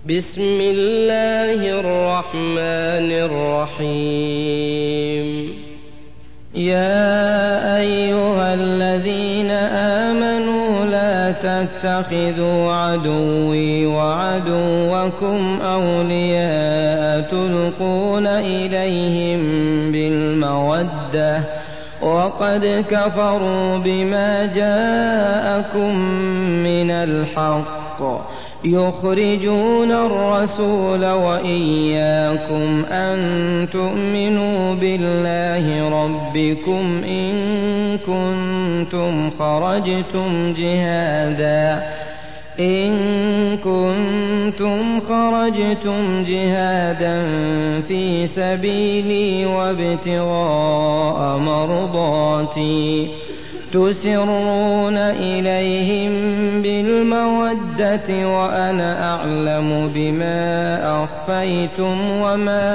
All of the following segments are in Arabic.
بسم الله الرحمن الرحيم. يا أيها الذين آمنوا لا تتخذوا عدوي وعدوكم أولياء تلقون إليهم بالمودة وقد كفروا بما جاءكم من الحق يخرجون الرسول وإياكم أن تؤمنوا بالله ربكم إن كنتم خرجتم جهادا في سبيلي وابتغاء مرضاتي تسرون إليهم بالمودة وأنا أعلم بما أخفيتم وما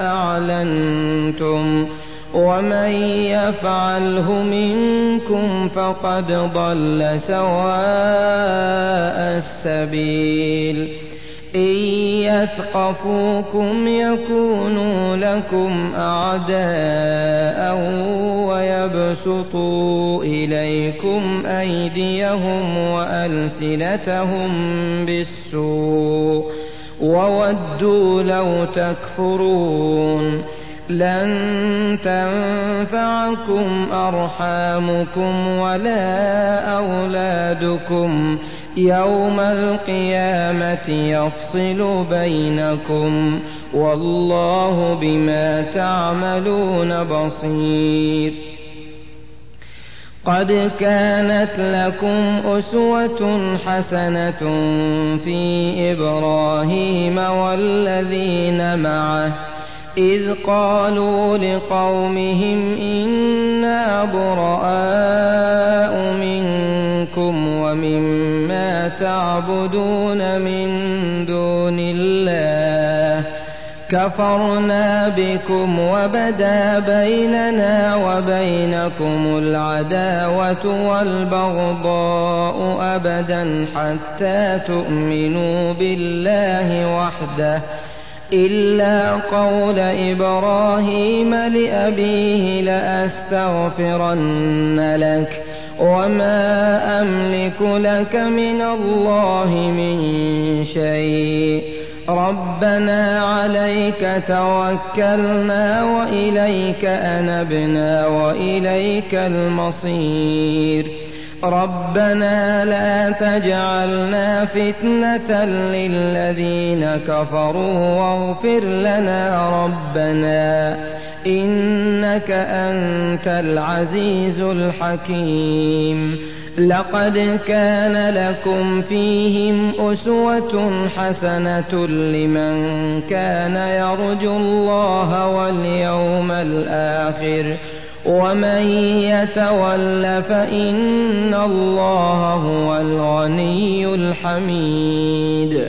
أعلنتم ومن يفعله منكم فقد ضل سواء السبيل. إن يثقفوكم يكونوا لكم أعداء ويبسطوا إليكم أيديهم وألسنتهم بالسوء وودوا لو تكفرون. لن تنفعكم أرحامكم ولا أولادكم يوم القيامة يفصل بينكم والله بما تعملون بصير. قد كانت لكم أسوة حسنة في إبراهيم والذين معه إذ قالوا لقومهم إنا براء منكم ومما تعبدون من دون الله كفرنا بكم وبدا بيننا وبينكم العداوة والبغضاء أبدا حتى تؤمنوا بالله وحده إلا قول إبراهيم لأبيه لأستغفرن لك وما أملك لك من الله من شيء ربنا عليك توكلنا وإليك أنبنا وإليك المصير. ربنا لا تجعلنا فتنة للذين كفروا واغفر لنا ربنا إنك أنت العزيز الحكيم. لقد كان لكم فيهم أسوة حسنة لمن كان يرجو الله واليوم الآخر ومن يتول فإن الله هو الغني الحميد.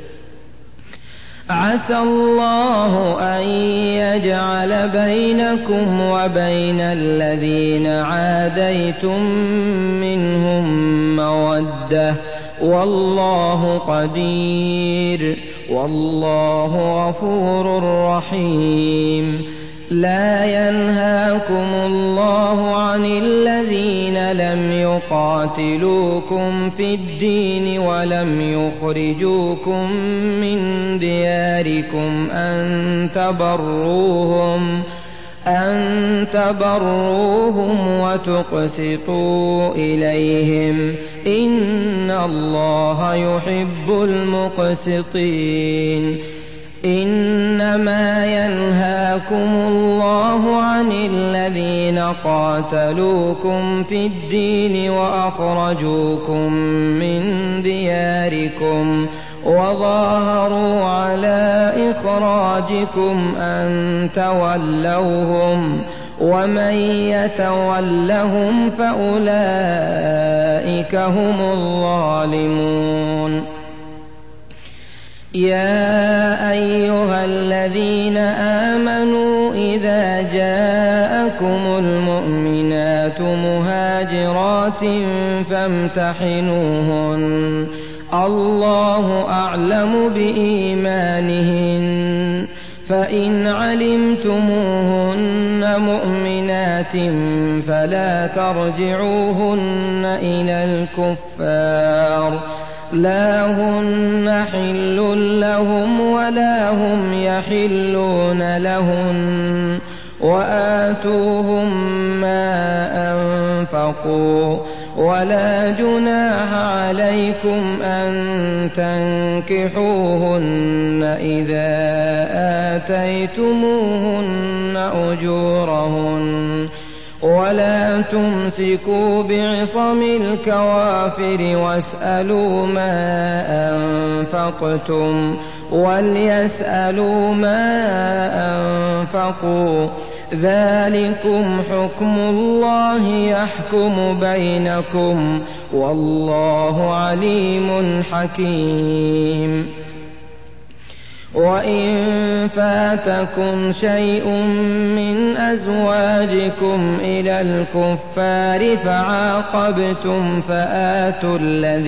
عسى الله أن يجعل بينكم وبين الذين عاديتم منهم مودة والله قدير والله غفور رحيم. لا ينهاكم الله عن الذين لم يقاتلوكم في الدين ولم يخرجوكم من دياركم أن تبروهم وتقسطوا إليهم إن الله يحب المقسطين. إنما ينهاكم الله عن الذين قاتلوكم في الدين وأخرجوكم من دياركم وظاهروا على إخراجكم أن تولوهم ومن يتولهم فأولئك هم الظالمون. يا أيها الذين آمنوا إذا جاءكم المؤمنات مهاجرات فامتحنوهن الله أعلم بإيمانهن فإن علمتموهن مؤمنات فلا ترجعوهن إلى الكفار لا هن حل لهم ولا هم يحلون لهن وآتوهم ما أنفقوا ولا جناح عليكم أن تنكحوهن إذا آتيتموهن أجورهن ولا تمسكوا بعصم الكوافر واسألوا ما أنفقتم وليسألوا ما أنفقوا ذلكم حكم الله يحكم بينكم والله عليم حكيم وإن فاتكم شيء من أزواجكم إلى الكفار فعاقبتم فآتوا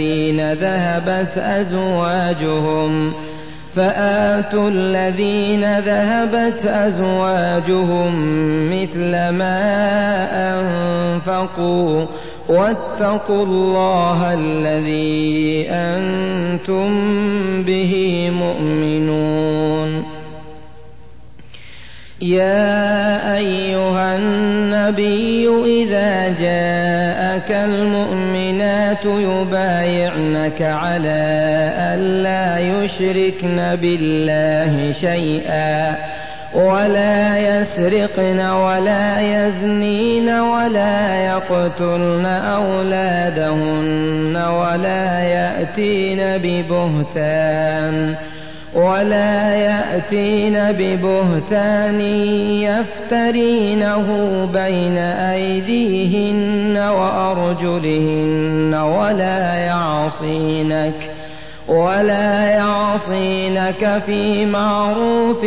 الذين ذهبت أزواجهم مثل ما أنفقوا واتقوا الله الذي أنتم به مؤمنون يا أيها النبي إذا جاءك المؤمنات يبايعنك على ألا يشركن بالله شيئا ولا يسرقن ولا يزنين ولا يقتلن أولادهن ولا يأتين ببهتان يفترينه بين أيديهن وأرجلهن ولا يعصينك في معروف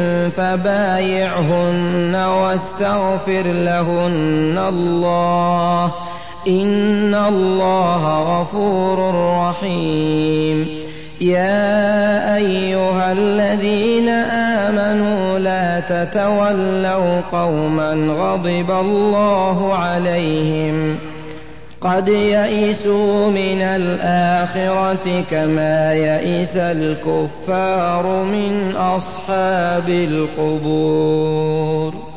فبايعهن واستغفر لهن الله إن الله غفور رحيم يا أيها الذين آمنوا لا تتولوا قوما غضب الله عليهم قد يئسوا من الآخرة كما يئس الكفار من أصحاب القبور